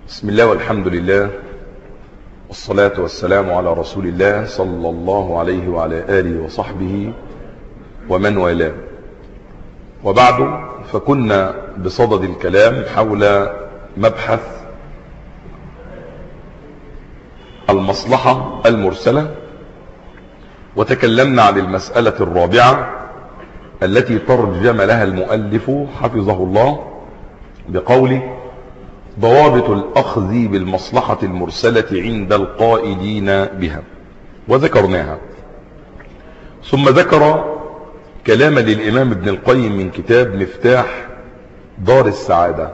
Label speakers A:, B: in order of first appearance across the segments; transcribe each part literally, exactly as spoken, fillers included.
A: بسم الله والحمد لله والصلاة والسلام على رسول الله صلى الله عليه وعلى آله وصحبه ومن والاه. وبعد، فكنا بصدد الكلام حول مبحث المصلحة المرسلة، وتكلمنا عن المسألة الرابعة التي ترجم لها المؤلف حفظه الله بقوله: ضوابط الأخذ بالمصلحة المرسلة عند القائلين بها، وذكرناها. ثم ذكر كلاما للإمام ابن القيم من كتاب مفتاح دار السعادة،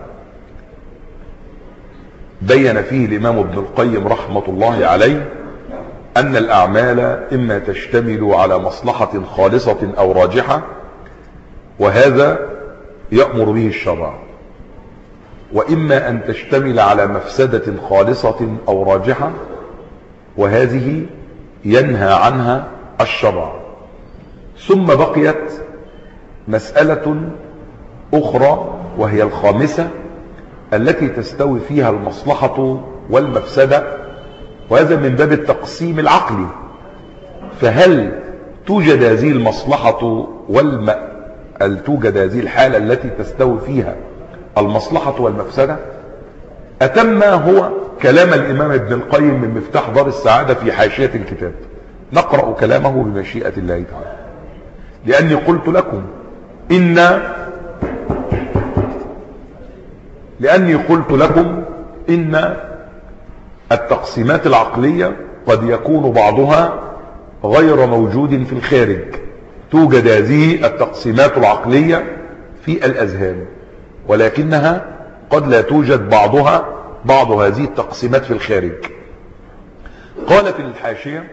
A: بين فيه الإمام ابن القيم رحمة الله عليه أن الأعمال إما تشتمل على مصلحة خالصة أو راجحة، وهذا يأمر به الشرع، وإما أن تشتمل على مفسدة خالصة أو راجحة، وهذه ينهى عنها الشرع. ثم بقيت مسألة أخرى وهي الخامسة التي تستوي فيها المصلحة والمفسدة، وهذا من باب التقسيم العقلي. فهل توجد هذه المصلحة والم... هل توجد هذه الحالة التي تستوي فيها المصلحة والمفسدة؟ أتم هو كلام الإمام ابن القيم من مفتاح دار السعادة في حاشية الكتاب. نقرأ كلامه بمشيئة الله تعالى، لأني قلت لكم إن لأني قلت لكم إن التقسيمات العقلية قد يكون بعضها غير موجود في الخارج. توجد هذه التقسيمات العقلية في الأذهان، ولكنها قد لا توجد بعضها بعض هذه التقسيمات في الخارج. قال في الحاشية: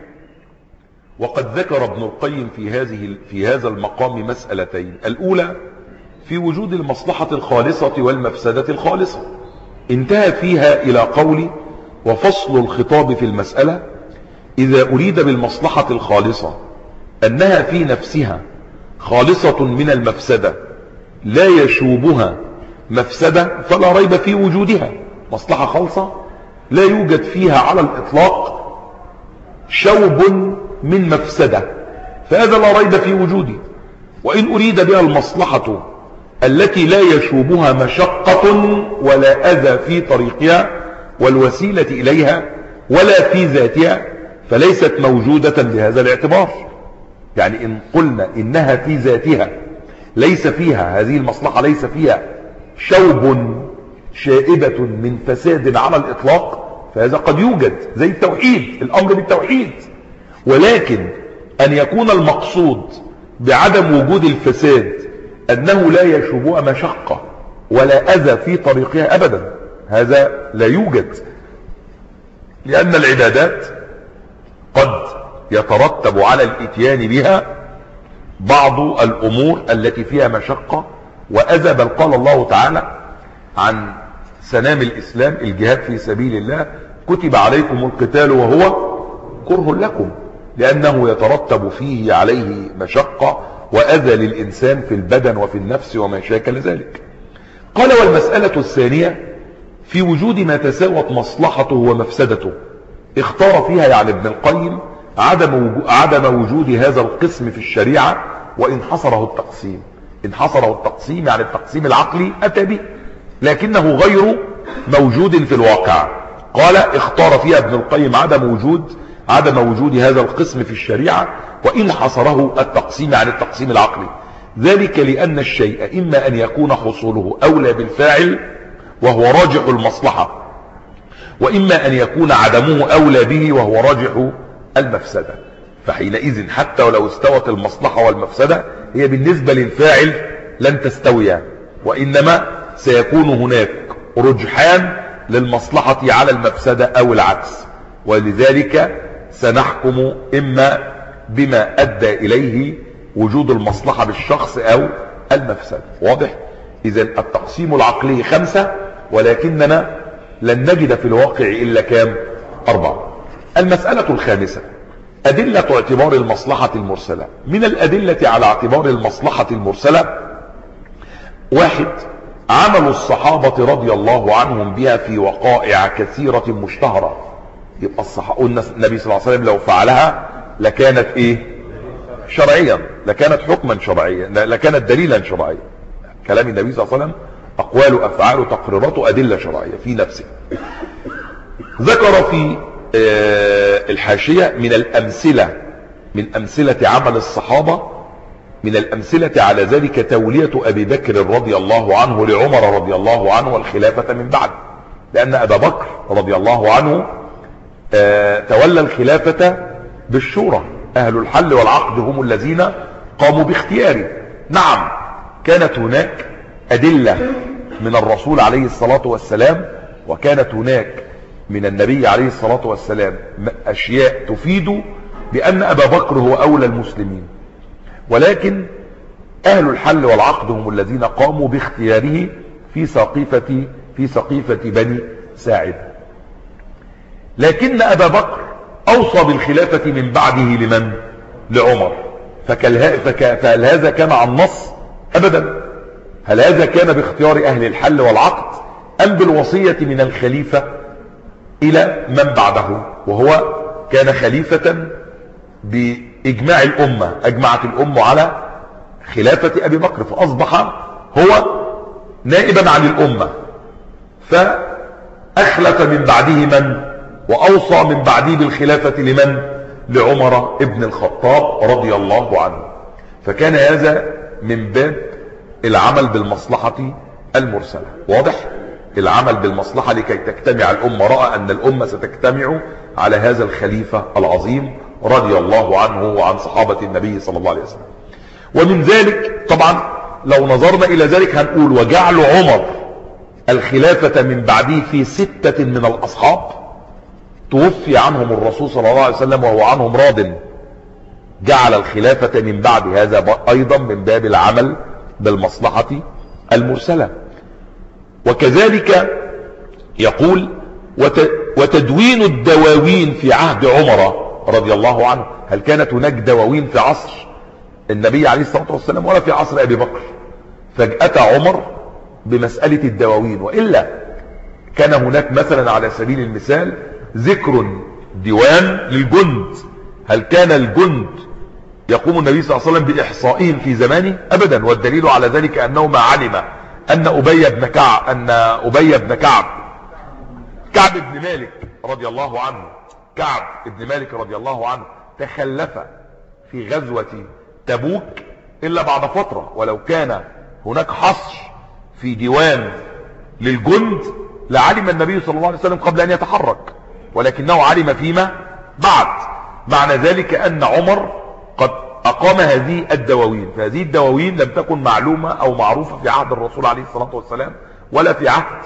A: وقد ذكر ابن القيم في هذه في هذا المقام مسألتين. الأولى في وجود المصلحة الخالصة والمفسدة الخالصة، انتهى فيها إلى قول: وفصل الخطاب في المسألة إذا أريد بالمصلحة الخالصة أنها في نفسها خالصة من المفسدة لا يشوبها مفسدة، فلا ريب في وجودها. مصلحة خالصة لا يوجد فيها على الإطلاق شوب من مفسدة، فهذا لا ريب في وجوده. وإن أريد بها المصلحة التي لا يشوبها مشقة ولا أذى في طريقها والوسيلة إليها ولا في ذاتها، فليست موجودة بهذا الاعتبار. يعني إن قلنا إنها في ذاتها ليس فيها هذه المصلحة ليس فيها شوب شائبة من فساد على الإطلاق، فهذا قد يوجد، زي التوحيد، الأمر بالتوحيد. ولكن أن يكون المقصود بعدم وجود الفساد أنه لا يشوبها مشقة ولا أذى في طريقها أبدا، هذا لا يوجد، لأن العبادات قد يترتب على الاتيان بها بعض الأمور التي فيها مشقة وأذى. بل قال الله تعالى عن سنام الإسلام الجهاد في سبيل الله: كتب عليكم القتال وهو كره لكم، لأنه يترتب فيه عليه مشقة وأذى للإنسان في البدن وفي النفس وما شاكل ذلك. قال: والمسألة الثانية في وجود ما تساوت مصلحته ومفسدته، اختار فيها يعني ابن القيم عدم عدم وجود هذا القسم في الشريعة، وإن حصره التقسيم إن حصره التقسيم يعني التقسيم العقلي أتى به، لكنه غير موجود في الواقع. قال: اختار فيها ابن القيم عدم وجود عدم وجود هذا القسم في الشريعة، وإن حصره التقسيم يعني التقسيم العقلي. ذلك لأن الشيء إما أن يكون حصوله أولى بالفاعل وهو راجح المصلحة، وإما أن يكون عدمه أولى به وهو راجح المفسدة. فحينئذ حتى ولو استوت المصلحة والمفسدة، هي بالنسبة للفاعل لن تستويا، وإنما سيكون هناك رجحان للمصلحة على المفسدة أو العكس. ولذلك سنحكم إما بما أدى إليه وجود المصلحة بالشخص أو المفسدة. واضح؟ إذن التقسيم العقلي خمسة، ولكننا لن نجد في الواقع إلا كام؟ أربعة. المسألة الخامسة: أدلة اعتبار المصلحة المرسلة. من الأدلة على اعتبار المصلحة المرسلة: واحد، عمل الصحابة رضي الله عنهم بها في وقائع كثيرة مشتهرة. يبقى الصحابة النبي صلى الله عليه وسلم لو فعلها لكانت ايه؟ شرعيا، لكانت حكما شرعيا، لكانت دليلا شرعيا. كلام النبي صلى الله عليه وسلم اقواله افعاله تقريراته ادلة شرعية في نفسه. ذكر في الحاشية من الامثلة من امثلة عمل الصحابة، من الامثلة على ذلك تولية ابي بكر رضي الله عنه لعمر رضي الله عنه الخلافة من بعد، لان ابا بكر رضي الله عنه تولى الخلافة بالشورى، اهل الحل والعقد هم الذين قاموا باختياره. نعم كانت هناك ادلة من الرسول عليه الصلاة والسلام، وكانت هناك من النبي عليه الصلاة والسلام اشياء تفيد بان ابا بكر هو اولى المسلمين، ولكن اهل الحل والعقد هم الذين قاموا باختياره في سقيفة في سقيفة بني ساعدة. لكن ابا بكر اوصى بالخلافة من بعده لمن؟ لعمر. فهل هذا كان عن نص؟ ابدا. هل هذا كان باختيار اهل الحل والعقد ام بالوصية من الخليفة الى من بعده؟ وهو كان خليفة باجماع الامة، اجمعت الامة على خلافة ابي بكر، فاصبح هو نائبا عن الامة، فاخلف من بعده من؟ واوصى من بعده بالخلافة لمن؟ لعمر ابن الخطاب رضي الله عنه. فكان هذا من باب العمل بالمصلحة المرسلة. واضح؟ العمل بالمصلحة لكي تجتمع الامة، رأى ان الامة ستجتمع على هذا الخليفة العظيم رضي الله عنه وعن صحابة النبي صلى الله عليه وسلم. ومن ذلك طبعا لو نظرنا الى ذلك هنقول وجعل عمر الخلافة من بعده في ستة من الاصحاب توفي عنهم الرسول صلى الله عليه وسلم وهو عنهم راض، جعل الخلافة من بعد هذا ايضا من باب العمل بالمصلحة المرسلة. وكذلك يقول وتدوين الدواوين في عهد عمر رضي الله عنه. هل كانت هناك دواوين في عصر النبي عليه الصلاة والسلام ولا في عصر ابي بكر؟ فجأة عمر بمسألة الدواوين، وإلا كان هناك مثلا على سبيل المثال ذكر ديوان للجند. هل كان الجند يقوم النبي صلى الله عليه وسلم بإحصائهم في زمانه؟ أبدا. والدليل على ذلك أنه ما علم أن أبي بن كعب أن أبي بن كعب كعب بن مالك رضي الله عنه كعب بن مالك رضي الله عنه تخلف في غزوة تبوك إلا بعد فترة، ولو كان هناك حصر في ديوان للجند لعلم النبي صلى الله عليه وسلم قبل أن يتحرك، ولكنه علم فيما بعد. معنى ذلك أن عمر قد أقام هذه الدواوين، فهذه الدواوين لم تكن معلومة أو معروفة في عهد الرسول عليه الصلاة والسلام ولا في عهد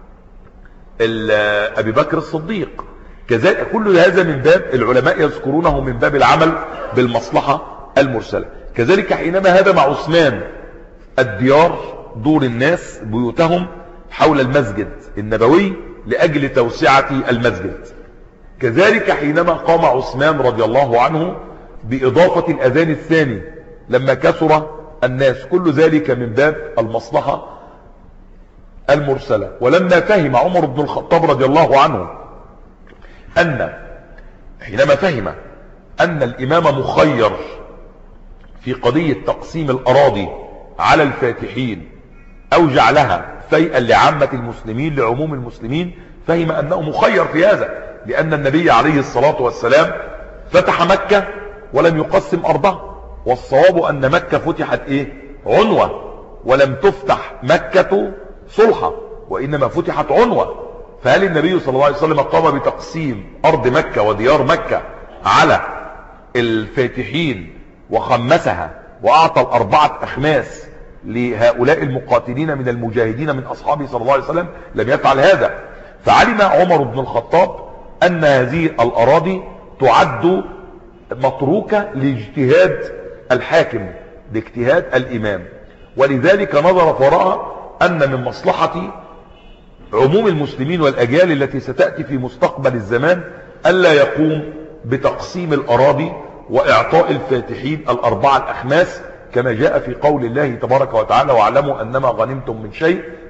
A: أبي بكر الصديق. كذلك كل هذا من باب العلماء يذكرونه من باب العمل بالمصلحة المرسلة. كذلك حينما هدم عثمان الديار، دور الناس بيوتهم حول المسجد النبوي لأجل توسعة المسجد، كذلك حينما قام عثمان رضي الله عنه بإضافة الأذان الثاني لما كثر الناس، كل ذلك من باب المصلحة المرسلة. ولما فهم عمر بن الخطاب رضي الله عنه أن حينما فهم أن الإمام مخير في قضية تقسيم الأراضي على الفاتحين أو جعلها فيئا لعامة المسلمين لعموم المسلمين، فهم أنه مخير في هذا، لأن النبي عليه الصلاة والسلام فتح مكة ولم يقسم أرضها، والصواب أن مكة فتحت إيه؟ عنوة، ولم تفتح مكة صلحة، وإنما فتحت عنوة. فهل النبي صلى الله عليه وسلم قام بتقسيم أرض مكة وديار مكة على الفاتحين وخمسها وأعطى الأربعة أخماس لهؤلاء المقاتلين من المجاهدين من أصحابه صلى الله عليه وسلم؟ لم يفعل هذا. فعلم عمر بن الخطاب أن هذه الأراضي تعد متروكة لاجتهاد الحاكم، لاجتهاد الإمام، ولذلك نظر فرأى أن من مصلحة عموم المسلمين والأجيال التي ستأتي في مستقبل الزمان ألا يقوم بتقسيم الأراضي وإعطاء الفاتحين الأربعة الأخماس، كما جاء في قول الله تبارك وتعالى واعلموا أنما غنمتم من شيء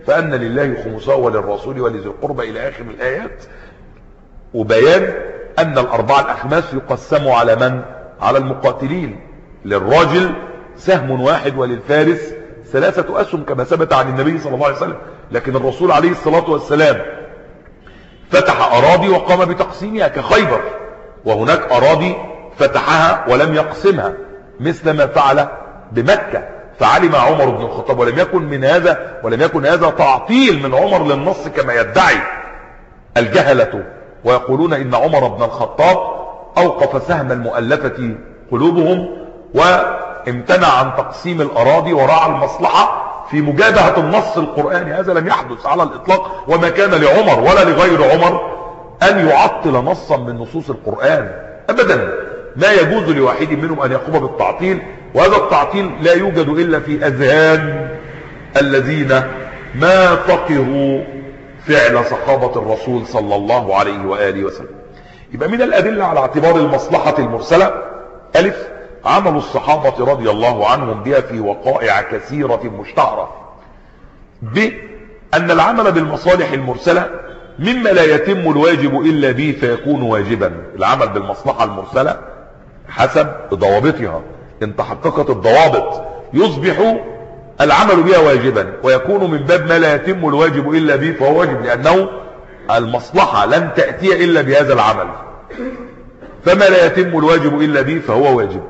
A: فأن لله خمسه وللرسول ولذي القربى إلى آخر الآيات، وبيان أن الأربعة الأخماس يقسموا على من؟ على المقاتلين، للراجل سهم واحد وللفارس ثلاثة أسهم كما ثبت عن النبي صلى الله عليه وسلم. لكن الرسول عليه الصلاة والسلام فتح أراضي وقام بتقسيمها كخيبر، وهناك أراضي فتحها ولم يقسمها مثل ما فعل بمكة. فعلم عمر بن الخطاب، ولم يكن من هذا ولم يكن هذا تعطيل من عمر للنص كما يدعي الجهلة ويقولون إن عمر بن الخطاب أوقف سهم المؤلفة قلوبهم وامتنع عن تقسيم الأراضي وراعى المصلحة في مجابهة النص القرآني. هذا لم يحدث على الإطلاق، وما كان لعمر ولا لغير عمر أن يعطل نصا من نصوص القرآن أبدا. ما يجوز لواحد منهم أن يقوم بالتعطيل، وهذا التعطيل لا يوجد إلا في أذهان الذين ما فقهوا فعل صحابة الرسول صلى الله عليه وآله وسلم. يبقى من الأدلة على اعتبار المصلحة المرسلة: ألف، عمل الصحابة رضي الله عنهم بها في وقائع كثيرة مشتهرة. ب، أن العمل بالمصالح المرسلة مما لا يتم الواجب إلا به فيكون واجبا. العمل بالمصلحة المرسلة حسب ضوابطها، إن تحققت الضوابط يصبح العمل بها واجبا، ويكون من باب ما لا يتم الواجب إلا به فهو واجب، لأنه المصلحة لن تأتي إلا بهذا العمل، فما لا يتم الواجب إلا به فهو واجب.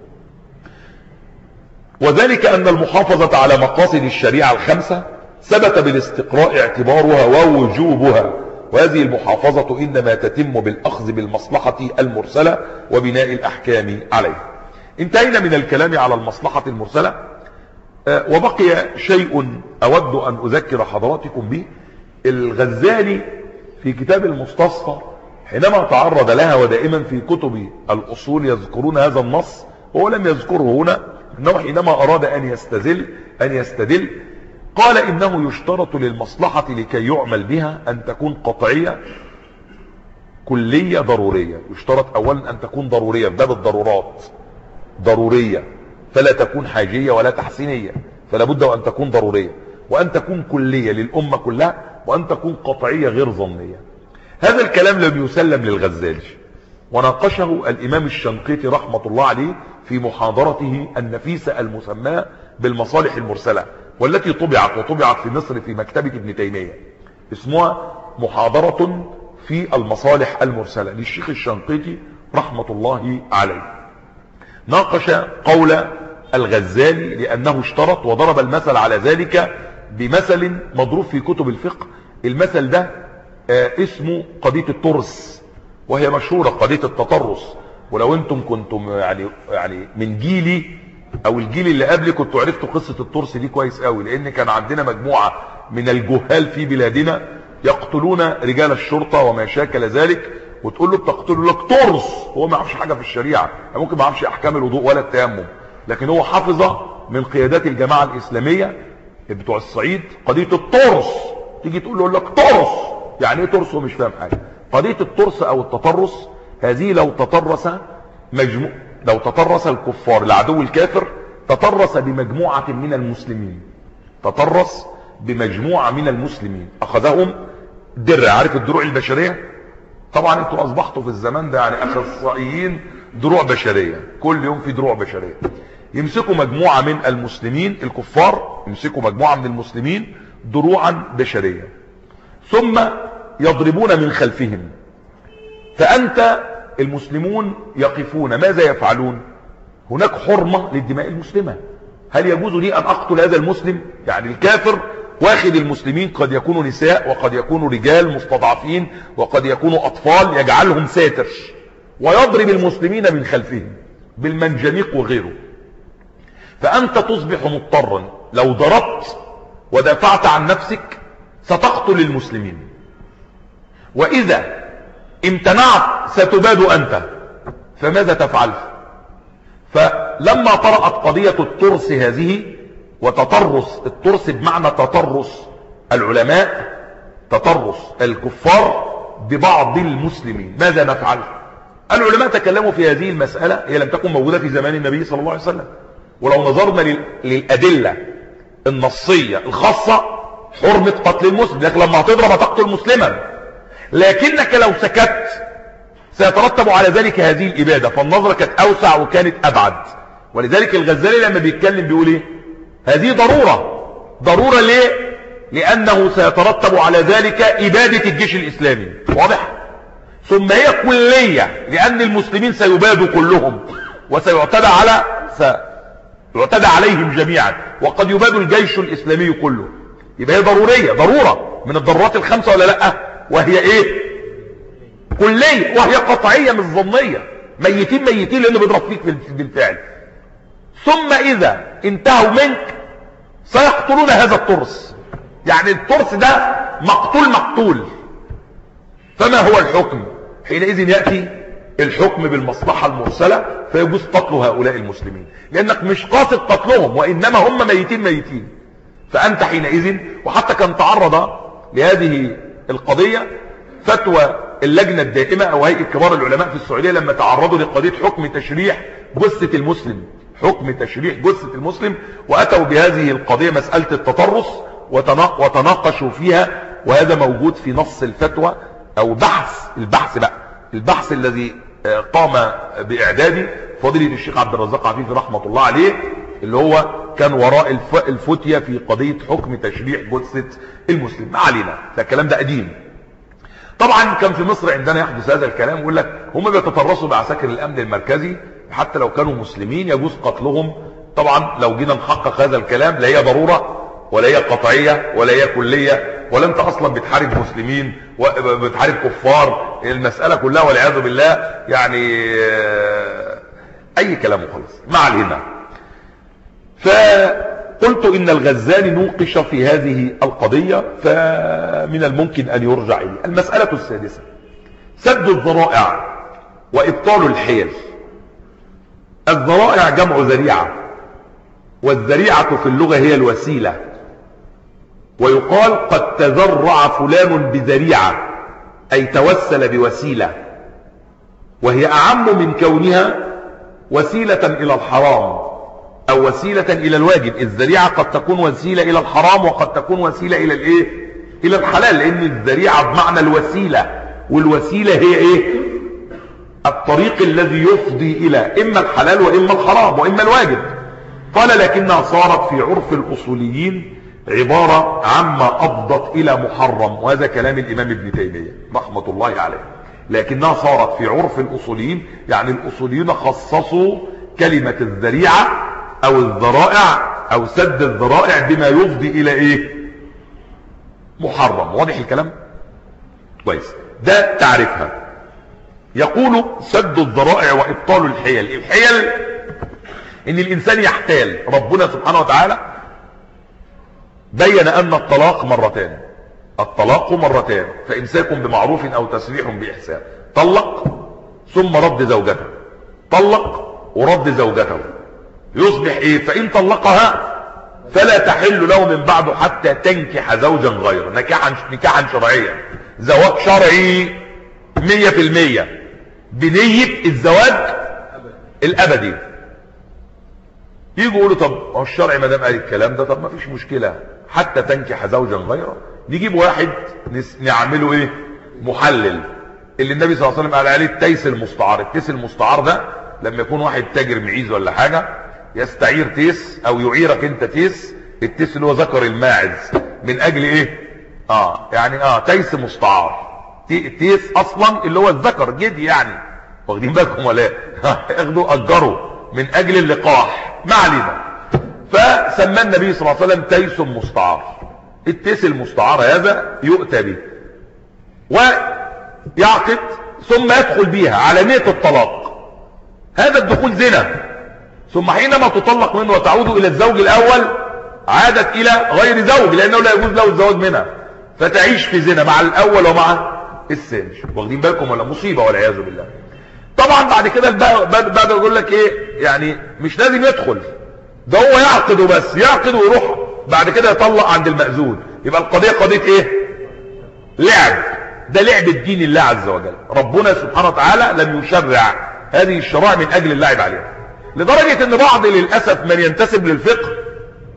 A: وذلك أن المحافظة على مقاصد الشريعة الخمسة ثبت بالاستقراء اعتبارها ووجوبها، وهذه المحافظة إنما تتم بالأخذ بالمصلحة المرسلة وبناء الأحكام عليه. انتهينا من الكلام على المصلحة المرسلة، وبقي شيء أود أن أذكر حضراتكم به. الغزالي في كتاب المستصفى حينما تعرض لها، ودائما في كتب الأصول يذكرون هذا النص، هو لم يذكره هنا، إنه حينما أراد أن يستدل أن يستدل قال إنه يشترط للمصلحة لكي يعمل بها أن تكون قطعية كلية ضرورية. يشترط أولا أن تكون ضرورية، باب الضرورات ضرورية، فلا تكون حاجية ولا تحسينية، فلا بد أن تكون ضرورية، وأن تكون كلية للأمة كلها، وأن تكون قطعية غير ظنية. هذا الكلام لم يسلم للغزالي، وناقشه الإمام الشنقيطي رحمة الله عليه في محاضرته النفيسة المسماة بالمصالح المرسلة، والتي طبعت وطبعت في مصر في مكتبة ابن تيمية، اسمها محاضرة في المصالح المرسلة للشيخ الشنقيطي رحمة الله عليه. ناقش قول الغزالي لأنه اشترط، وضرب المثل على ذلك بمثل مضروب في كتب الفقه. المثل ده آه اسمه قضية الترس، وهي مشهورة قضية التطرس. ولو انتم كنتم يعني يعني من جيلي او الجيل اللي قبلي كنتوا عرفتوا قصة الترس دي كويس قوي، لان كان عندنا مجموعة من الجهال في بلادنا يقتلون رجال الشرطة وما شاكل ذلك، وتقول له بتقتلوا لك ترس، هو ما يعرفش حاجة في الشريعة، ممكن ما يعرفش احكام الوضوء ولا التيمم، لكن هو حافظ من قيادات الجماعة الاسلامية بتوع الصعيد قضية الترس. تيجي تقول له لك ترس، يعني ايه ترس؟ هو مش فاهم حاجة. قضية الترس او التطرس هذه لو تطرس مجموع لو تطرس الكفار العدو الكافر، تطرس بمجموعة من المسلمين، تطرس بمجموعة من المسلمين، اخذهم درع. عارف الدروع البشرية؟ طبعا انتوا اصبحتوا في الزمان ده يعني اخصائيين دروع بشرية، كل يوم في دروع بشرية. يمسكوا مجموعة من المسلمين الكفار، يمسكوا مجموعة من المسلمين دروعا بشرية، ثم يضربون من خلفهم. فأنت المسلمون يقفون، ماذا يفعلون؟ هناك حرمة للدماء المسلمة، هل يجوز لي أن أقتل هذا المسلم؟ يعني الكافر واخد المسلمين، قد يكونوا نساء وقد يكونوا رجال مستضعفين وقد يكونوا أطفال، يجعلهم ساتر ويضرب المسلمين من خلفهم بالمنجنيق وغيره. فأنت تصبح مضطرا، لو ضربت ودافعت عن نفسك ستقتل المسلمين، وإذا امتنعت ستباد أنت، فماذا تفعل؟ فلما طرأت قضية الترس هذه، وتطرس الترس بمعنى تطرس العلماء، تطرس الكفار ببعض المسلمين، ماذا نفعل؟ العلماء تكلموا في هذه المسألة، هي لم تكن موجودة في زمان النبي صلى الله عليه وسلم، ولو نظرنا للأدلة النصية الخاصة حرمة قتل المسلم، لكن لما هتضرب هتقتل مسلما. لكنك لو سكت سيترتب على ذلك هذه الإبادة، فالنظرة كانت أوسع وكانت أبعد. ولذلك الغزالي لما بيتكلم بيقول ايه؟ هذه ضرورة. ضرورة ليه؟ لأنه سيترتب على ذلك إبادة الجيش الإسلامي. واضح؟ ثم هي كلية، لأن المسلمين سيبادوا كلهم وسيعتدى على سيعتدى عليهم جميعا، وقد يباد الجيش الإسلامي كله. يبقى هي ضرورية، ضرورة من الضرورات الخمسة ولا لأ؟ وهي ايه؟ كلية، وهي قطعية مش ظنية. ميتين ميتين لأنه بيضرب فيك بالفعل. ثم إذا انتهوا منك سيقتلون هذا الترس، يعني الترس ده مقتول مقتول. فما هو الحكم؟ حينئذ يأتي الحكم بالمصلحة المرسلة، فيجوز قتل هؤلاء المسلمين، لأنك مش قاصد قتلهم، وإنما هم ميتين ميتين. فأنت حينئذ، وحتى كان تعرض لهذه القضية فتوى اللجنة الدائمة أو هيئة كبار العلماء في السعودية لما تعرضوا لقضية حكم تشريح جثة المسلم، حكم تشريح جثة المسلم، وأتوا بهذه القضية مسألة التطرس وتناقشوا فيها. وهذا موجود في نص الفتوى أو بحث البحث بقى البحث الذي قام بإعداده فضيلة الشيخ عبد الرزاق عفيفي رحمة الله عليه، اللي هو كان وراء الفتية في قضية حكم تشريح جثة المسلم. ما علينا، ده الكلام ده قديم. طبعا كان في مصر عندنا يحدث هذا الكلام، يقول لك هم بيتطرسوا بعساكر الامن المركزي حتى لو كانوا مسلمين يجوز قتلهم. طبعا لو جينا نحقق هذا الكلام لا هي ضرورة ولا هي قطعية ولا هي كلية، ولا انت اصلا بتحارب مسلمين وبتحارب كفار. المسألة كلها والعياذ بالله يعني اي كلام وخلاص. ما علينا. فقلت ان الغزالي نوقش في هذه القضية، فمن الممكن ان يرجع اليه. المسألة السادسة سد الذرائع وابطال الحيل. الذرائع جمع ذريعة، والذريعة في اللغة هي الوسيلة، ويقال قد تذرع فلان بذريعة أي توسل بوسيلة، وهي أعم من كونها وسيلة إلى الحرام أو وسيلة إلى الواجب. الذريعة قد تكون وسيلة إلى الحرام وقد تكون وسيلة إلى الإيه؟ إلى الحلال، لأن الذريعة بمعنى الوسيلة، والوسيلة هي إيه؟ الطريق الذي يفضي إلى إما الحلال وإما الحرام وإما الواجب. قال لكنها صارت في عرف الأصوليين عبارة عما أفضت إلى محرم، وهذا كلام الإمام ابن تيمية رحمة الله عليه. لكنها صارت في عرف الأصوليين، يعني الأصوليين خصصوا كلمة الذريعة أو الذرائع أو سد الذرائع بما يفضي إلى إيه؟ محرم. واضح الكلام؟ كويس. ده تعرفها. يقول سد الذرائع وإبطال الحيل. الحيل إن الإنسان يحتال. ربنا سبحانه وتعالى بين أن الطلاق مرتان، الطلاق مرتان، فإمساك بمعروف أو تسريح بإحسان. طلق ثم رد زوجته، طلق ورد زوجته، يصبح إيه؟ فإن طلقها فلا تحل له من بعده حتى تنكح زوجا غيره، نكاحا نكاحا شرعيا، زواج شرعي مية في المية بنية الزواج الأبدي. يجوا يقولوا طب هو الشرع ما دام قال الكلام ده، طب ما فيش مشكلة حتى تنكح زوجا غيره. نجيب واحد نعمله ايه؟ محلل، اللي النبي صلى الله عليه وسلم قال عليه التيس المستعار. التيس المستعار ده لما يكون واحد تاجر معيز ولا حاجة يستعير تيس او يعيرك انت تيس، التيس اللي هو ذكر الماعز، من اجل ايه؟ اه يعني اه تيس مستعار. تيس اصلا اللي هو الذكر جدي يعني، واخدين بالكم ولا اخدوا اجروا من اجل اللقاح. ما علينا. فسمى النبي صلى الله عليه وسلم تيس مستعار. التيس المستعار هذا يؤتى به ويعقد ثم يدخل بها على نية الطلاق. هذا الدخول زنا، ثم حينما تطلق منه وتعود الى الزوج الاول عادت الى غير زوج، لانه لا يجوز له الزواج منها، فتعيش في زنا مع الاول ومع الثاني. واخدين بالكم ولا؟ مصيبة والعياذ بالله. طبعا بعد كده بعد يقول لك ايه؟ يعني مش لازم يدخل، ده هو يعقد وبس، يعقد ويروح بعد كده يطلق عند المأذون. يبقى القضية قضية ايه؟ لعب. ده لعب الدين الله عز وجل. ربنا سبحانه وتعالى لم يشرع هذه الشرائع من اجل اللعب عليها، لدرجة ان بعض للأسف من ينتسب للفقه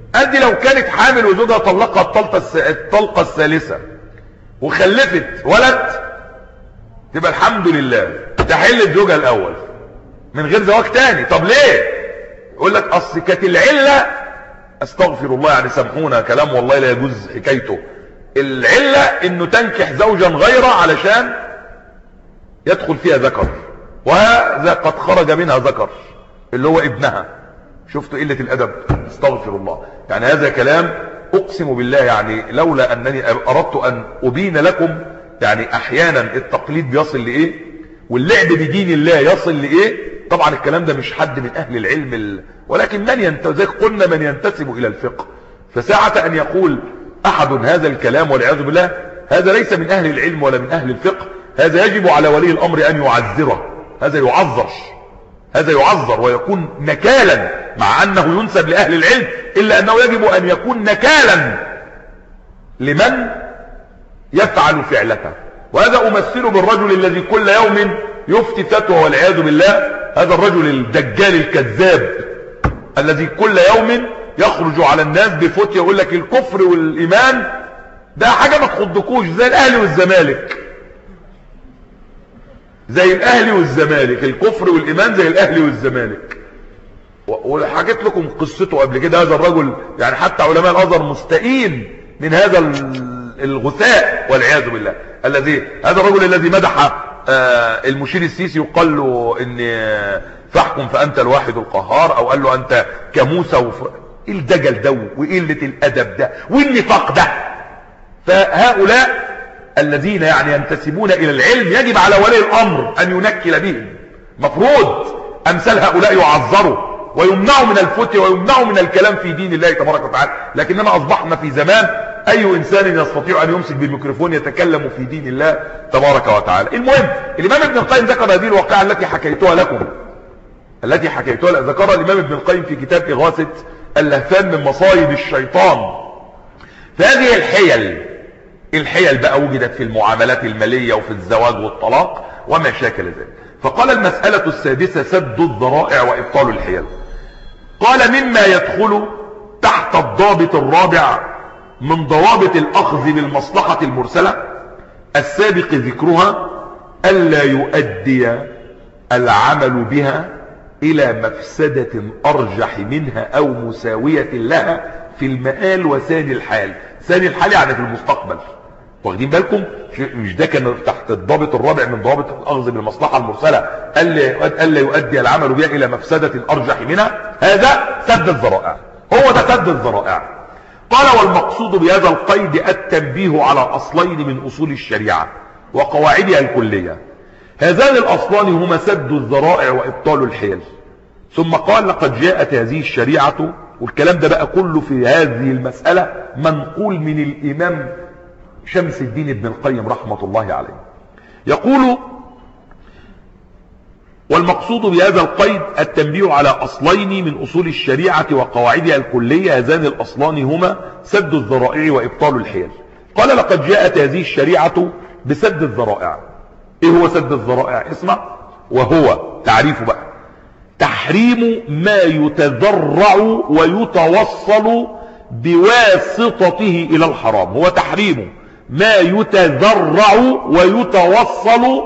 A: ادي لو كانت حامل وزوجها طلقها الطلقه الطلقه الثالثه وخلفت ولد تبقى الحمد لله تحل زوجها الاول من غير زواج تاني. طب ليه؟ يقول لك اصل كانت العله، استغفر الله يعني سامحونا كلام والله لا يجوز حكايته، العله انه تنكح زوجا غيره علشان يدخل فيها ذكر، وهذا قد خرج منها ذكر اللي هو ابنها. شفتوا قله الادب؟ استغفر الله. يعني هذا كلام اقسم بالله يعني لولا انني اردت ان ابين لكم يعني احيانا التقليد بيصل لايه واللعب بدين الله يصل لايه. طبعا الكلام ده مش حد من اهل العلم ال... ولكن من ينتسب، قلنا من ينتسب الى الفقه، فساعة ان يقول احد هذا الكلام والعياذ بالله هذا ليس من اهل العلم ولا من اهل الفقه، هذا يجب على ولي الامر ان يعذره، هذا يعذر، هذا يعذر ويكون نكالا، مع انه ينسب لاهل العلم الا انه يجب ان يكون نكالا لمن يفعل فعلته. وهذا امثله بالرجل الذي كل يوم يفتي فتوى والعياذ بالله، هذا الرجل الدجال الكذاب الذي كل يوم يخرج على الناس بفتوى يقول لك الكفر والايمان ده حاجه ما تخضكوش، زي الاهلي والزمالك، زي الاهلي والزمالك، الكفر والايمان زي الاهلي والزمالك. وحكيت لكم قصته قبل كده، هذا الرجل يعني حتى علماء الازهر مستئين من هذا الغثاء والعياذ بالله، الذي هذا الرجل الذي مدح المشير السيسي وقال له ان فاحكم فانت الواحد القهار، او قال له انت كموسى وف... ايه الدجل ده وقله الادب ده والنفاق ده. فهؤلاء الذين يعني ينتسبون الى العلم يجب على ولي الامر ان ينكل بهم، مفروض امثال هؤلاء يعذروا ويمنعوا من الفتوى ويمنعوا من الكلام في دين الله تبارك وتعالى. لكننا اصبحنا في زمان اي انسان يستطيع ان يمسك بالميكروفون يتكلم في دين الله تبارك وتعالى. المهم الامام ابن القيم ذكر هذه الواقعه التي حكيتها لكم، التي حكيتها ذكرها الامام ابن القيم في كتاب اغاثه اللهفان من مصايد الشيطان. فهذه الحيل الحيل بقى وجدت في المعاملات الماليه وفي الزواج والطلاق وما شاكل ذلك. فقال المساله السادسه سد الذرائع وابطال الحيل. قال مما يدخل تحت الضابط الرابع من ضوابط الاخذ بالمصلحه المرسله السابق ذكرها الا يؤدي العمل بها الى مفسده ارجح منها او مساويه لها في المآل وثاني الحال. ثاني الحال يعني في المستقبل، واخدين بالكم؟ مش ده كان تحت الضابط الرابع من ضوابط الاخذ بالمصلحه المرسله الا يؤدي العمل بها الى مفسده ارجح منها، هذا سد الذرائع، هو ده سد الذرائع. قال والمقصود بهذا القيد التنبيه على اصلين من اصول الشريعه وقواعدها الكليه، هذان الاصلان هما سد الذرائع وابطال الحيل. ثم قال لقد جاءت هذه الشريعه، والكلام ده بقى كله في هذه المساله منقول من الامام شمس الدين ابن القيم رحمه الله عليه، يقول والمقصود بهذا القيد التنبيه على اصلين من اصول الشريعه وقواعدها الكليه، هذان الاصلان هما سد الذرائع وابطال الحيل. قال لقد جاءت هذه الشريعه بسد الذرائع. ايه هو سد الذرائع؟ اسمع، وهو تعريفه بقى تحريم ما يتذرع ويتوصل بواسطته الى الحرام. هو تحريم ما يتذرع ويتوصل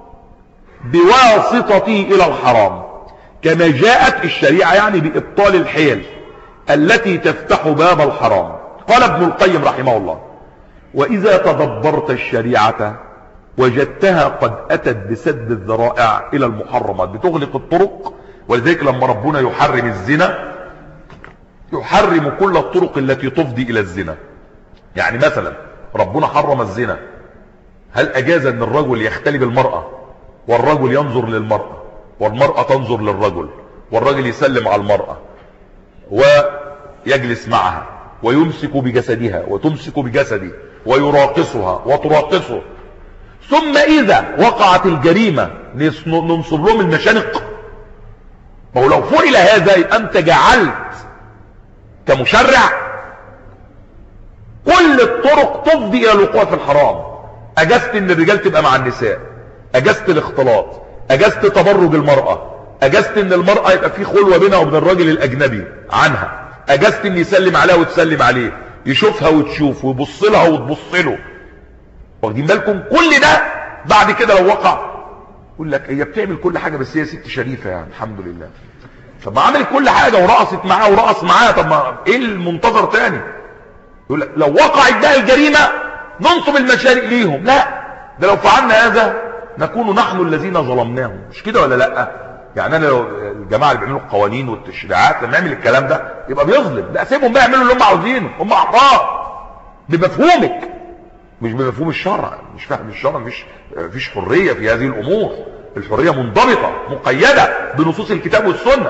A: بواسطته الى الحرام، كما جاءت الشريعة يعني بابطال الحيل التي تفتح باب الحرام. قال ابن القيم رحمه الله واذا تدبرت الشريعة وجدتها قد اتت بسد الذرائع الى المحرمات، بتغلق الطرق. ولذلك لما ربنا يحرم الزنا يحرم كل الطرق التي تفضي الى الزنا. يعني مثلا ربنا حرم الزنا، هل اجاز ان الرجل يختلي بالمرأة والرجل ينظر للمرأة والمرأة تنظر للرجل والرجل يسلم على المرأة ويجلس معها ويمسك بجسدها وتمسك بجسده ويراقصها وتراقصه، ثم اذا وقعت الجريمة ننصب لهم المشانق؟ ما هو لو فعل هذا يبقى انت جعلت كمشرع كل الطرق تفضي الى الوقوع في الحرام. اجزت ان الرجال تبقى مع النساء، اجزت الاختلاط، اجزت تبرج المرأة، اجزت ان المرأة يبقى في خلوة بينها وبين الراجل الاجنبي عنها، اجازت ان يسلم عليها وتسلم عليه، يشوفها وتشوف، ويبص لها وتبص له. واخدين بالكم؟ كل ده بعد كده لو وقع يقول لك هي بتعمل كل حاجه بس هي ست شريفه يعني الحمد لله. طب ما عملت كل حاجه ورقصت معاه ورقص معاه، طب ما ايه المنتظر تاني؟ يقول لك لو وقعت ده الجريمه ننصب المشاريع ليهم. لا، ده لو فعلنا هذا نكون نحن الذين ظلمناهم، مش كده ولا لا؟ يعني انا لو الجماعه اللي بيعملوا القوانين والتشريعات لما يعمل الكلام ده يبقى بيظلم. لا، سيبهم بقى يعملوا اللي هم عاوزينه، هم احرار بمفهومك مش بمفهوم الشرع. مش فاهم الشرع، مفيش مفيش حريه في هذه الامور. الحريه منضبطه مقيده بنصوص الكتاب والسنه.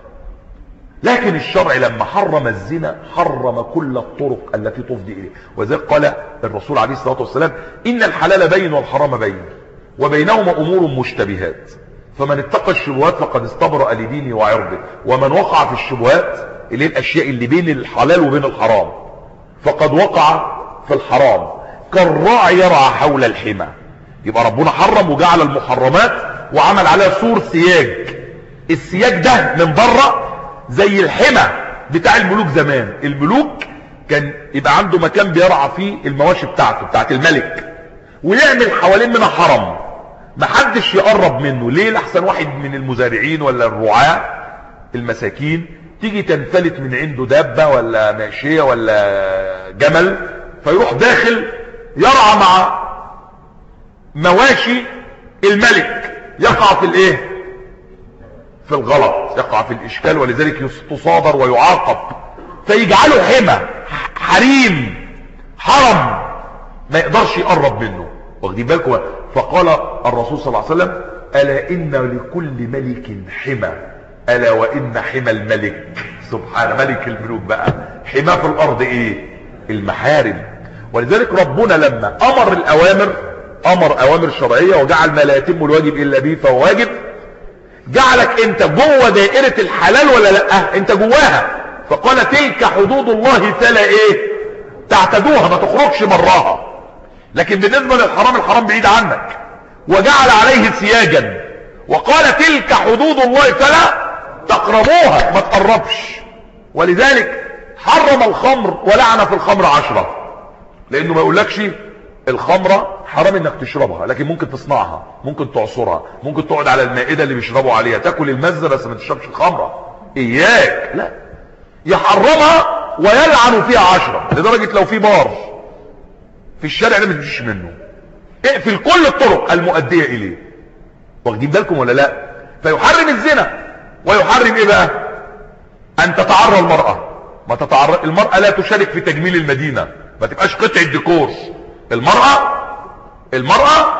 A: لكن الشرع لما حرم الزنا حرم كل الطرق التي تفضي اليه. وذلك قال الرسول عليه الصلاه والسلام ان الحلال بين والحرام بين وبينهما امور مشتبهات فمن اتقى الشبهات فقد استبرأ لدينه وعرضه، ومن وقع في الشبهات اللي هي الاشياء اللي بين الحلال وبين الحرام فقد وقع في الحرام كالراعي يرعى حول الحمى. يبقى ربنا حرم وجعل المحرمات وعمل عليها سور سياج. السياج ده من بره زي الحمى بتاع الملوك زمان. الملوك كان يبقى عنده مكان بيرعى فيه المواشي بتاعته بتاعت الملك، ويعمل حوالين منها حرم محدش يقرب منه. ليه؟ لحسن واحد من المزارعين ولا الرعاة المساكين تيجي تنفلت من عنده دابة ولا ماشية ولا جمل، فيروح داخل يرعى مع مواشي الملك، يقع في الايه؟ في الغلط، يقع في الاشكال، ولذلك تصادر ويعاقب. فيجعله حمى، حريم، حرم ما يقدرش يقرب منه. واخدين بالكم؟ فقال الرسول صلى الله عليه وسلم الا ان لكل ملك حمى الا وان حمى الملك. سبحان ملك الملوك بقى، حمى في الارض ايه؟ المحارم. ولذلك ربنا لما امر الاوامر امر اوامر شرعيه وجعل ما لا يتم الواجب الا به فهو واجب، جعلك انت جوه دائره الحلال ولا لا؟ انت جواها. فقال تلك حدود الله فلا ايه تعتدوها، ما تخرجش براها. لكن بالنسبه للحرام، الحرام بعيد عنك، وجعل عليه سياجا وقال تلك حدود الله فلا تقربوها، ما تقربش. ولذلك حرم الخمر ولعن في الخمر عشرة، لانه ما يقولكش الخمرة حرام انك تشربها، لكن ممكن تصنعها، ممكن تعصرها، ممكن تقعد على المائدة اللي بيشربوا عليها تاكل المزة بس ما تشربش الخمرة. اياك، لا، يحرمها ويلعن فيها عشرة، لدرجة لو في بار في الشارع ده ما تمشيش منه، اقفل كل الطرق المؤدية اليه. واخدين بالكم ولا لا؟ فيحرم الزنا ويحرم ايه بقى؟ ان تتعرى المرأة. ما تتعرى المرأة، لا تشارك في تجميل المدينة، ما تبقاش قطعة ديكور. المرأة المرأة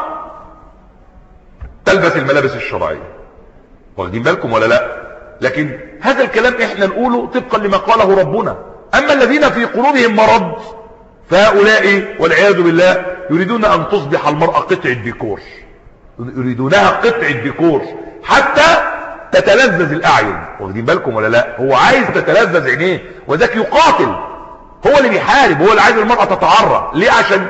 A: تلبس الملابس الشرعية. واخدين بالكم ولا لا؟ لكن هذا الكلام احنا نقوله طبقا لما قاله ربنا. اما الذين في قلوبهم مرض فهؤلاء والعياذ بالله يريدون ان تصبح المرأة قطعة ديكور، يريدونها قطعة ديكور حتى تتلذذ الاعين. واخدين بالكم ولا لا؟ هو عايز تتلذذ عينيه، وذاك يقاتل، هو اللي بيحارب، هو اللي عايز المرأة تتعرى. ليه؟ عشان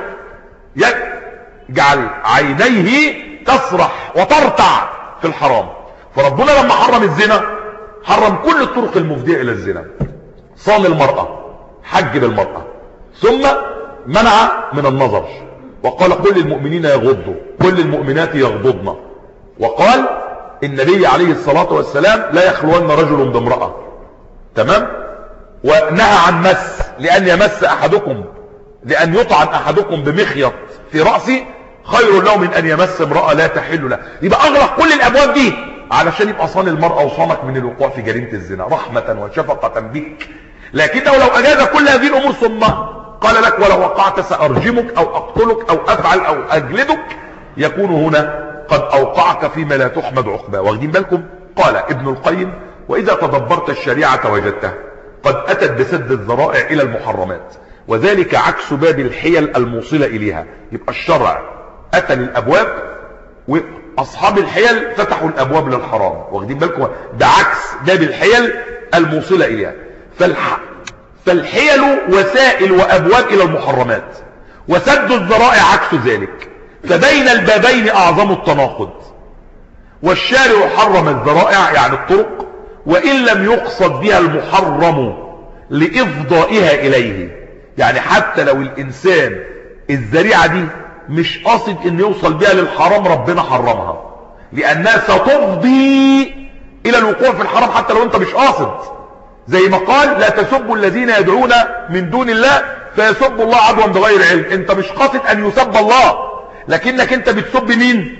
A: يجعل عينيه تسرح وترتع في الحرام. فربنا لما حرم الزنا حرم كل الطرق المفضية الى الزنا، صان المرأة، حجب المرأة، ثم منع من النظر، وقال قل للمؤمنين يغضوا، كل المؤمنات يغضضن، وقال النبي عليه الصلاة والسلام لا يخلون رجل بامرأة، تمام؟ ونهى عن مس، لأن يمس أحدكم، لأن يطعن أحدكم بمخيط في رأسه خير له من أن يمس امرأة لا تحل له. يبقى أغلق كل الأبواب دي علشان يبقى صان المرأة وصانك من الوقوع في جريمة الزنا رحمة وشفقة بك. لكنه لو أجاز كل هذه الأمور ثم قال لك ولو وقعت سأرجمك أو أقتلك أو أفعل أو أجلدك، يكون هنا قد أوقعك فيما لا تحمد عقباه. واخدين بالكم؟ قال ابن القيم وإذا تدبرت الشريعة وجدتها قد أتت بسد الذرائع إلى المحرمات، وذلك عكس باب الحيل الموصلة إليها. يبقى الشرع أتى للأبواب وأصحاب الحيل فتحوا الأبواب للحرام. واخدين بالكم؟ ده عكس باب الحيل الموصلة إليها. فالح... فالحيل وسائل وأبواب إلى المحرمات، وسد الذرائع عكس ذلك. فبين البابين أعظم التناقض. والشارع حرم الذرائع يعني الطرق، وإن لم يقصد بها المحرم، لإفضائها إليه. يعني حتى لو الإنسان الذريعة دي مش قاصد ان يوصل بها للحرام، ربنا حرمها لأنها ستفضي إلى الوقوع في الحرام حتى لو أنت مش قاصد. زي ما قال لا تسبوا الذين يدعون من دون الله فيسبوا الله عدوا بغير علم. أنت مش قاصد أن يسب الله، لكنك أنت بتسب مين؟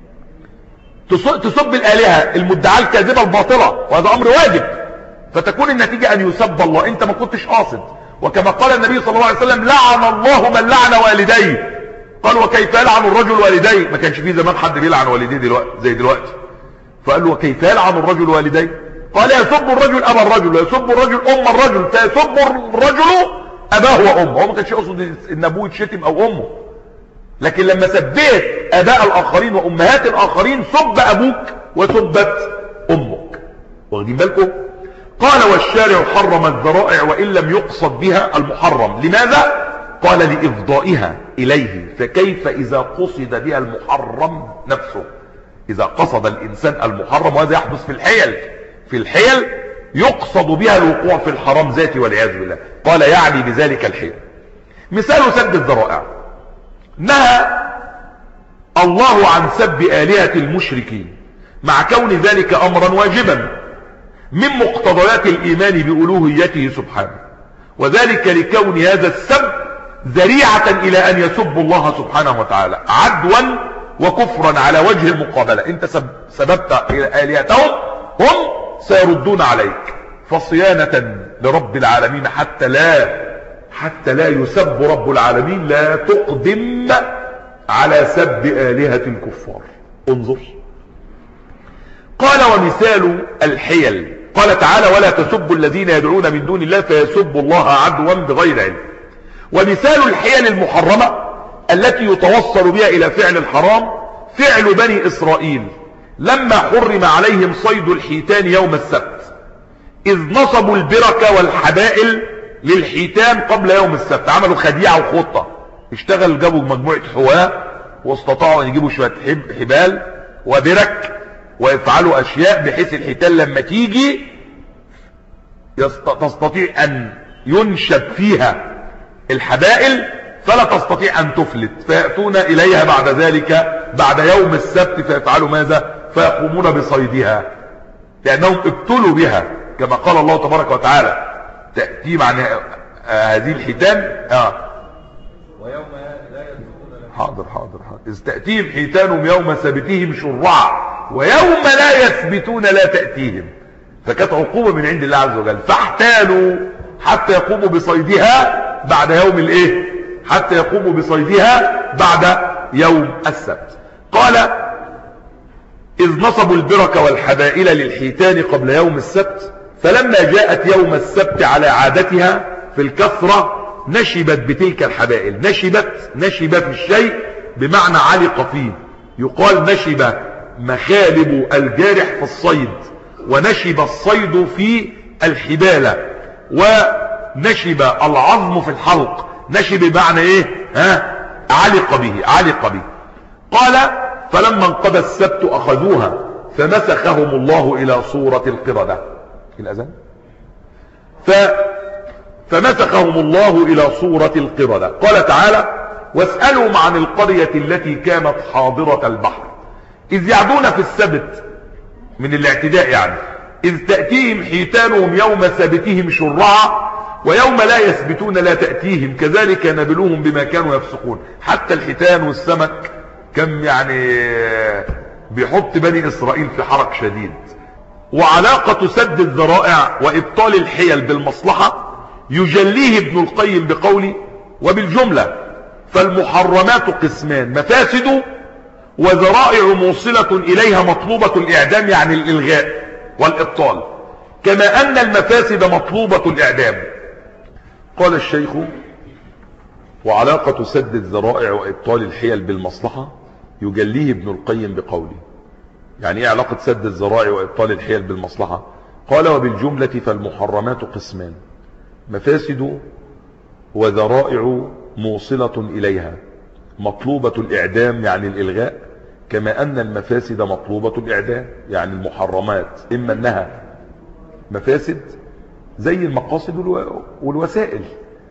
A: تسب الآلهة المدعاة الكاذبة الباطلة، وهذا أمر واجب، فتكون النتيجة أن يسب الله، أنت ما كنتش قاصد. وكما قال النبي صلى الله عليه وسلم لعن الله من لعن والديه. قال وكيف يلعن الرجل والديه؟ ما كانش فيه زمان حد بيلعن والديه دلوقتي زي دلوقتي. فقال له وكيف يلعن الرجل والديه؟ قال يسب الرجل أبا الرجل ويسب الرجل أم الرجل فيسب الرجل أباه وأمه. هو ما كانش يقصد إن أبوه يتشتم أو أمه، لكن لما سبيت أباء الآخرين وأمهات الآخرين سب أبوك وسبت أمك. واخدين بالكم؟ قال والشارع حرم الذرائع وإن لم يقصد بها المحرم. لماذا؟ قال لإفضائها إليه. فكيف إذا قصد بها المحرم نفسه؟ إذا قصد الإنسان المحرم، وهذا يحدث في الحيل، في الحيل يقصد بها الوقوع في الحرام ذاتي والعياذ بالله. قال يعني بذلك الحيل. مثال سد الذرائع، نهى الله عن سب آلهة المشركين مع كون ذلك أمرا واجبا من مقتضيات الإيمان بألوهيته سبحانه، وذلك لكون هذا السب ذريعة إلى أن يسبوا الله سبحانه وتعالى عدوا وكفرا على وجه المقابلة. انت سببت آلهتهم، هم سيردون عليك، فصيانة لرب العالمين حتى لا حتى لا يسب رب العالمين، لا تقدم على سب آلهة الكفار. انظر، قال ومثال الحيل، قال تعالى ولا تسبوا الذين يدعون من دون الله فيسبوا الله عدوا بغير علم. ومثال الحيل المحرمة التي يتوصل بها إلى فعل الحرام فعل بني إسرائيل لما حرم عليهم صيد الحيتان يوم السبت، إذ نصبوا البركة والحبائل للحيتان قبل يوم السبت. عملوا خديعة وخطة، اشتغل جابوا مجموعة حواة واستطاعوا أن يجيبوا شوية حبال وبرك ويفعلوا أشياء بحيث الحيتان لما تيجي تستطيع أن ينشب فيها الحبائل فلا تستطيع أن تفلت، فيأتون إليها بعد ذلك بعد يوم السبت فيفعلوا ماذا؟ فيقومون بصيدها لأنهم ابتلوا بها، كما قال الله تبارك وتعالى تأتي مع هذه الحيتان آه.
B: ويوم لا يسبتون
A: حاضر حاضر حاضر إذ تأتيهم حيتانهم يوم سبتهم شرعا ويوم لا يسبتون لا تأتيهم. فكانت عقوبة من عند الله عز وجل، فاحتالوا حتى يقوموا بصيدها بعد يوم الايه؟ حتى يقوموا بصيدها بعد يوم السبت. قال إذ نصبوا البركة والحبائل للحيتان قبل يوم السبت، فلما جاءت يوم السبت على عادتها في الكثرة نشبت بتلك الحبائل. نشبت، نشب في الشيء بمعنى علق فيه، يقال نشب مخالب الجارح في الصيد، ونشب الصيد في الحبالة، ونشب العظم في الحلق. نشب بمعنى ايه؟ ها؟ علق به، علق به. قال فلما انقضى السبت اخذوها فمسخهم الله الى صورة القردة. الأذان ف... فمسخهم الله الى صورة القردة. قال تعالى واسألوا عن القرية التي كانت حاضرة البحر إذ يعدون في السبت، من الاعتداء يعني، إذ تأتيهم حيتانهم يوم سبتهم شرعا ويوم لا يسبتون لا تأتيهم كذلك نبلوهم بما كانوا يفسقون. حتى الحيتان والسمك كم يعني بيحط بني إسرائيل في حرج شديد. وعلاقة سد الذرائع وإبطال الحيل بالمصلحة يجليه ابن القيم بقوله وبالجملة فالمحرمات قسمان، مفاسد وذرائع موصلة إليها مطلوبة الإعدام يعني الإلغاء والإبطال، كما أن المفاسد مطلوبة الإعدام. قال الشيخ وعلاقة سد الذرائع وإبطال الحيل بالمصلحة يجليه ابن القيم بقوله. يعني ايه علاقة سد الذرائع وإبطال الحيل بالمصلحة؟ قال وبالجملة فالمحرمات قسمان، مفاسد وذرائع موصلة إليها مطلوبة الإعدام يعني الإلغاء، كما أن المفاسد مطلوبة الإعدام يعني المحرمات إما أنها مفاسد زي المقاصد والوسائل.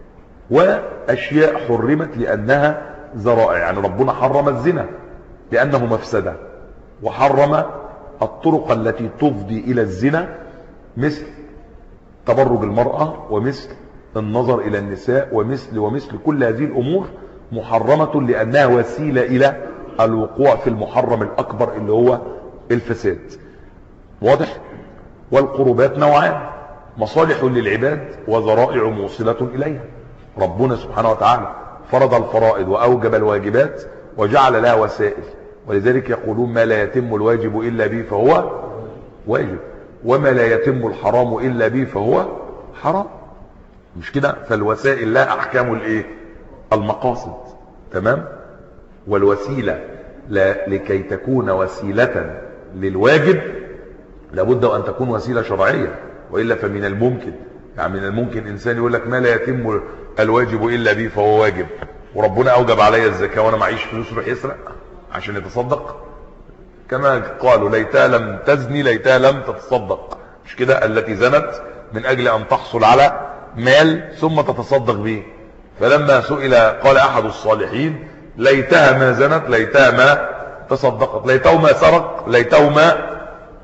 A: وأشياء حرمت لأنها ذرائع، يعني ربنا حرم الزنا لأنه مفسدة، وحرم الطرق التي تفضي إلى الزنا مثل تبرج المرأة ومثل النظر إلى النساء ومثل ومثل كل هذه الأمور محرمة لأنها وسيلة إلى الوقوع في المحرم الأكبر اللي هو الفساد. واضح؟ والقربات نوعان: مصالح للعباد وذرائع موصلة إليها. ربنا سبحانه وتعالى فرض الفرائض وأوجب الواجبات وجعل لها وسائل، ولذلك يقولون ما لا يتم الواجب إلا به فهو واجب، وما لا يتم الحرام إلا به فهو حرام. مش كده؟ فالوسائل لها أحكام الايه؟ المقاصد. تمام؟ والوسيلة لا لكي تكون وسيلة للواجب لابد أن تكون وسيلة شرعية، وإلا فمن الممكن يعني من الممكن إنسان يقول لك ما لا يتم الواجب إلا به فهو واجب، وربنا أوجب علي الزكاة وأنا معيش فلوس يروح يسرق عشان يتصدق. كما قالوا ليتها لم تزني ليتها لم تتصدق. مش كده؟ التي زنت من أجل أن تحصل على مال ثم تتصدق به. فلما سئل قال أحد الصالحين ليتها ما زنت ليتها ما تصدقت، ليته ما سرق ليته ما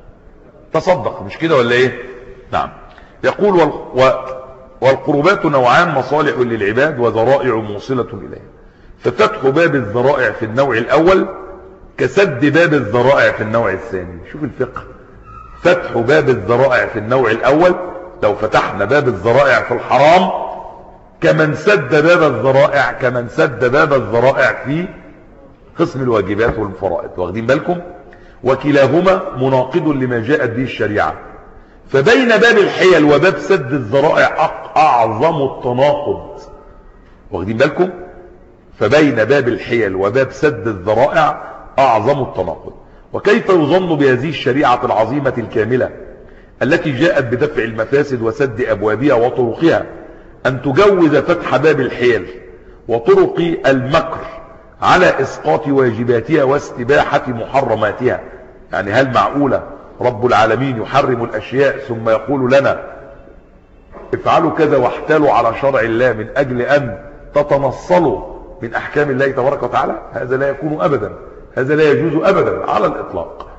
A: تصدق. مش كده ولا ايه؟ نعم. يقول وال... و... والقربات نوعان: مصالح للعباد وذرائع موصلة إليها. ففتح باب الذرائع في النوع الأول كسد باب الذرائع في النوع الثاني. شوف الفقه، فتح باب الذرائع في النوع الأول، لو فتحنا باب الذرائع في الحرام كمن سد باب الذرائع كمن سد باب الذرائع في قسم الواجبات والفرائض. واخدين بالكم؟ وكلاهما مناقض لما جاءت به الشريعة. فبين باب الحيل وباب سد الذرائع أعظم التناقض. واخدين بالكم؟ فبين باب الحيل وباب سد الذرائع أعظم التناقض. وكيف يظن بهذه الشريعة العظيمة الكاملة التي جاءت بدفع المفاسد وسد أبوابها وطرقها أن تجوز فتح باب الحيل وطرق المكر على إسقاط واجباتها واستباحة محرماتها؟ يعني هل معقولة رب العالمين يحرم الأشياء ثم يقول لنا افعلوا كذا واحتالوا على شرع الله من أجل أن تتنصلوا من أحكام الله تبارك وتعالى؟ هذا لا يكون أبدا، هذا لا يجوز أبدا على الإطلاق.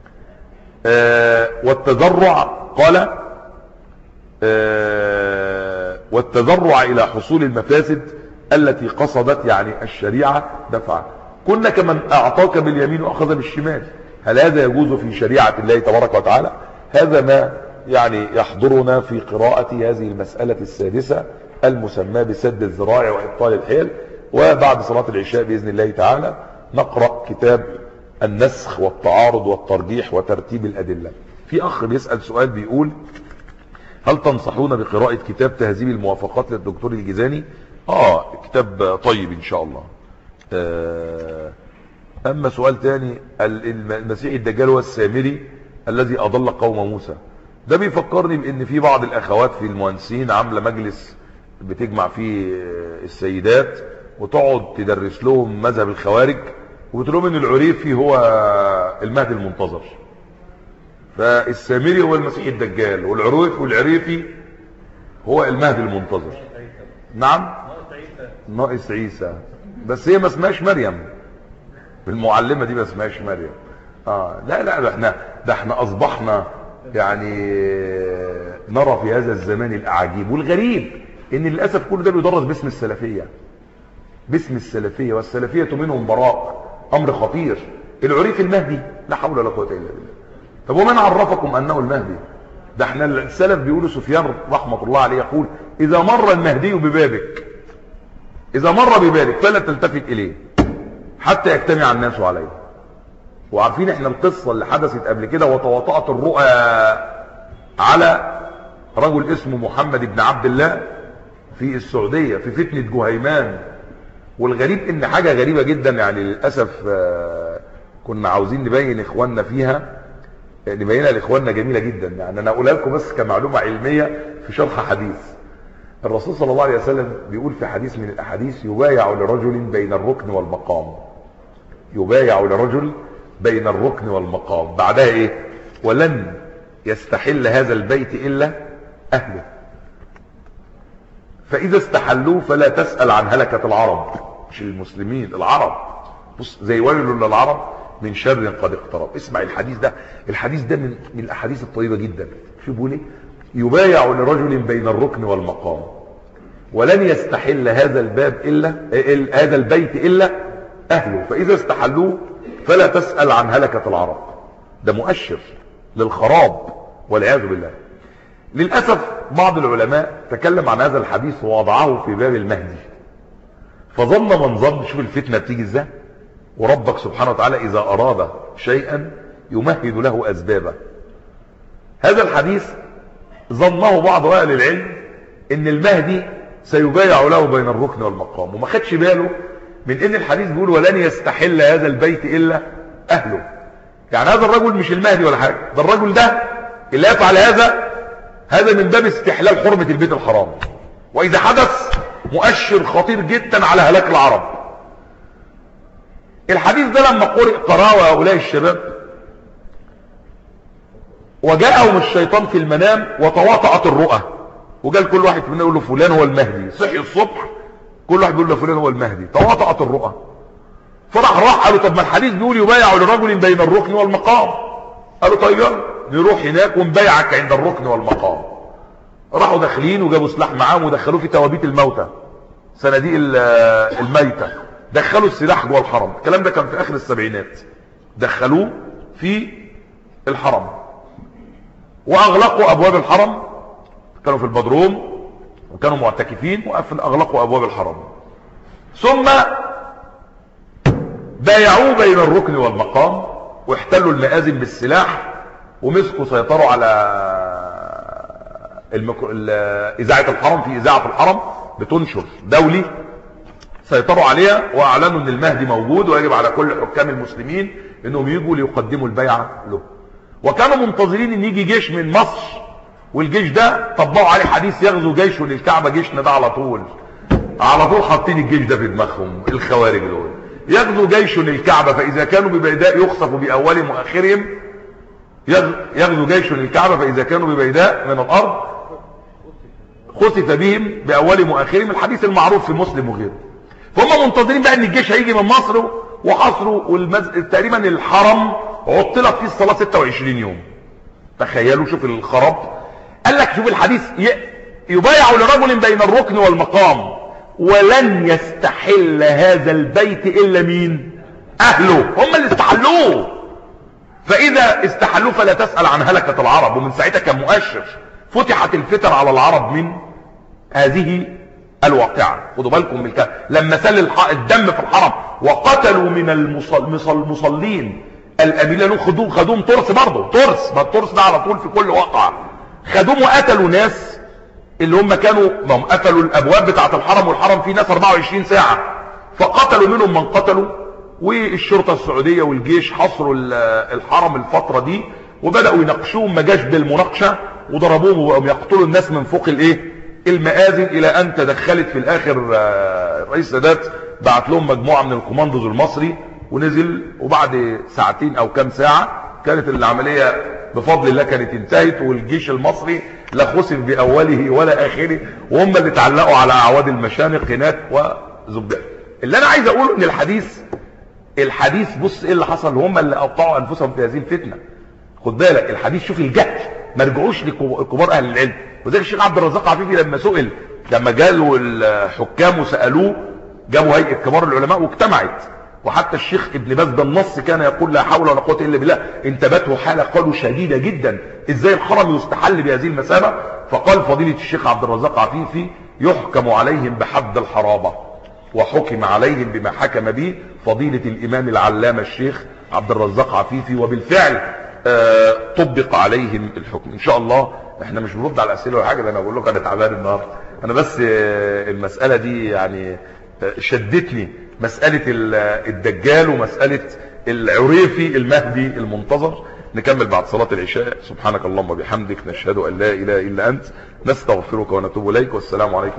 A: آه والتذرع قال آه والتذرع إلى حصول المفاسد التي قصدت يعني الشريعة دفعا. كنا كمن أعطاك باليمين وأخذ بالشمال. هل هذا يجوز في شريعة الله تبارك وتعالى؟ هذا ما يعني يحضرنا في قراءة هذه المسألة السادسة المسمى بسد الذرائع وإبطال الحيل. وبعد صلاة العشاء بإذن الله تعالى نقرأ كتاب النسخ والتعارض والترجيح وترتيب الأدلة. في أخ بيسأل سؤال بيقول هل تنصحون بقراءة كتاب تهذيب الموافقات للدكتور الجيزاني؟ آه كتاب طيب إن شاء الله. آه أما سؤال تاني، المسيح الدجال هو السامري الذي أضل قوم موسى. ده بيفكرني بأن في بعض الأخوات في المهندسين عاملة مجلس بتجمع فيه السيدات وتقعد تدرس لهم مذهب الخوارج وبتقول لهم ان العريفي هو المهدي المنتظر. فالسامري هو المسيح الدجال والعريفي والعريفي هو المهدي المنتظر. نعم ناقص عيسى، بس هي ما اسمهاش مريم، المعلمة دي ما اسمهاش مريم. اه لا لا ده احنا ده احنا اصبحنا يعني نرى في هذا الزمان الاعاجيب. والغريب ان للاسف كل ده بيدرس باسم السلفيه، باسم السلفيه، والسلفيه منهم براء، امر خطير. العريف المهدي؟ لا حول ولا قوه الا بالله. طب ومن عرفكم انه المهدي؟ ده احنا السلف بيقولوا سفيان رحمه الله عليه يقول اذا مر المهدي ببابك، اذا مر ببابك فلا تلتفت اليه حتى يجتمع الناس عليه. وعارفين احنا القصه اللي حدثت قبل كده، وتواطأت الرؤى على رجل اسمه محمد بن عبد الله في السعوديه في فتنه جهيمان. والغريب ان حاجه غريبه جدا يعني للاسف كنا عاوزين نبين اخواننا فيها، نبينها لاخواننا جميله جدا. يعني انا اقولها لكم بس كمعلومه علميه في شرح حديث. الرسول صلى الله عليه وسلم بيقول في حديث من الاحاديث يبايع لرجل بين الركن والمقام، يبايع لرجل بين الركن والمقام. بعدها ايه؟ ولن يستحل هذا البيت الا اهله. فإذا استحلوه فلا تسأل عن هلكة العرب. مش المسلمين، العرب. بص زي ويل للعرب من شر قد اقترب. اسمع الحديث ده، الحديث ده من, من الأحاديث الطيبة جدا. شو بيقول ايه؟ يبايع لرجل بين الركن والمقام ولن يستحل هذا الباب إلا هذا البيت إلا أهله، فإذا استحلوه فلا تسأل عن هلكة العرب. ده مؤشر للخراب والعياذ بالله. للأسف بعض العلماء تكلم عن هذا الحديث ووضعه في باب المهدي، فظن من ظن. شوف الفتنة بتيجي ازاي، وربك سبحانه وتعالى إذا أراد شيئا يمهد له أسبابه. هذا الحديث ظنه بعض أهل العلم ان المهدي سيبايع له بين الركن والمقام، وما خدش باله من ان الحديث بيقول ولن يستحل هذا البيت الا اهله. يعني هذا الرجل مش المهدي ولا حاجه، ده الرجل ده اللي يفعل هذا هذا من باب استحلال حرمه البيت الحرام، واذا حدث مؤشر خطير جدا على هلاك العرب. الحديث ده لما قرئ قرأه هؤلاء الشباب وجاءهم الشيطان في المنام وتواطأت الرؤى، وقال كل واحد منهم يقول له فلان هو المهدي. صحي الصبح كل واحد بيقول له فلان هو المهدي، تواطأت الرؤى. فراح راح قالوا طب ما الحديث بيقول يبايع لرجل بين الركن والمقام. قالوا طيب يلا نروح هناك ونبايعك عند الركن والمقام. راحوا داخلين وجابوا سلاح معاهم ودخلوه في توابيت الموتى، صناديق الميتة، دخلوا السلاح جوه الحرم. الكلام ده كان في اخر السبعينات. دخلوه في الحرم واغلقوا ابواب الحرم، كانوا في البدروم وكانوا معتكفين، وقفل اغلقوا ابواب الحرم. ثم بايعوه بين الركن والمقام واحتلوا المآذن بالسلاح، ومسكوا سيطروا على المك... اذاعه الحرم. في اذاعه الحرم بتنشر دولي، سيطروا عليها واعلنوا ان المهدي موجود ويجب على كل حكام المسلمين انهم يجوا ليقدموا البيعه له. وكانوا منتظرين ان يجي جيش من مصر، والجيش ده طبقوا عليه حديث يغزو جيشه للكعبه. جيشنا ده على طول على طول حاطين الجيش ده في دماغهم الخوارج دول، يغزو جيش للكعبه فاذا كانوا ببيداء يخسف باولهم واخرهم. يغزو جيش للكعبه فاذا كانوا ببيداء من الارض خسف بهم باولهم واخرهم، الحديث المعروف في مسلم وغيره. فهم منتظرين بقى ان الجيش هيجي من مصر وحصروا، والمز... تقريبا الحرم عطلت فيه الصلاه ستة وعشرين يوم. تخيلوا شوف الخراب. قال لك شوف الحديث يبايع لرجل بين الركن والمقام ولن يستحل هذا البيت الا مين؟ اهله. هم اللي استحلوه. فاذا استحلوه فلا تسأل عن هلكة العرب. ومن ساعتها كان مؤشر فتحت الفتن على العرب من هذه الواقعة. خدوا بالكم من الكلام. لما سل الدم في الحرم وقتلوا من المصلين الاميلين، خدوهم خدوهم ترس برضه، ترس. ما الترس ده على طول في كل واقعة. خدوهم وقتلوا ناس اللي هم كانوا هم قتلوا الابواب بتاعه الحرم، والحرم فيه ناس أربعة وعشرين ساعة، فقتلوا منهم من قتلوا. والشرطة السعودية والجيش حصروا الحرم الفترة دي وبدأوا يناقشوهم، ما جاش بالمناقشة وضربوهم وبقوا يقتلوا الناس من فوق الايه المآذن، الى ان تدخلت في الاخر الرئيس السادات بعت لهم مجموعة من الكوماندوز المصري ونزل، وبعد ساعتين او كام ساعة كانت العملية بفضل الله كانت انتهت، والجيش المصري لا خسف باوله ولا اخره، وهم اللي تعلقوا على اعواد المشانق هناك وزبدة. اللي انا عايز اقوله ان الحديث الحديث بص ايه اللي حصل، هم اللي اوقعوا انفسهم في هذه الفتنة. خد بالك الحديث، شوف الجهل، ما رجعوش لكبار اهل العلم. وذلك الشيخ عبد الرزاق عفيفي لما سئل، لما جالوا الحكام وسالوه، جابوا هيئه كبار العلماء واجتمعت، وحتى الشيخ ابن باز بالنص كان يقول لا حول ولا قوه الا بالله، انتابته حاله قالوا شديده جدا، ازاي الحرم يستحل بهذه المثابه؟ فقال فضيله الشيخ عبد الرزاق عفيفي يحكم عليهم بحد الحرابه، وحكم عليهم بما حكم به فضيله الامام العلامه الشيخ عبد الرزاق عفيفي، وبالفعل آه طبق عليهم الحكم. ان شاء الله احنا مش بنرد على الاسئله ولا حاجه، ده انا بقول لك انا تعبان النهارده، انا بس آه المساله دي يعني آه شدتني، مساله الدجال ومساله العريفي المهدي المنتظر. نكمل بعد صلاه العشاء. سبحانك اللهم وبحمدك، نشهد ان لا اله الا انت، نستغفرك ونتوب اليك، والسلام عليكم.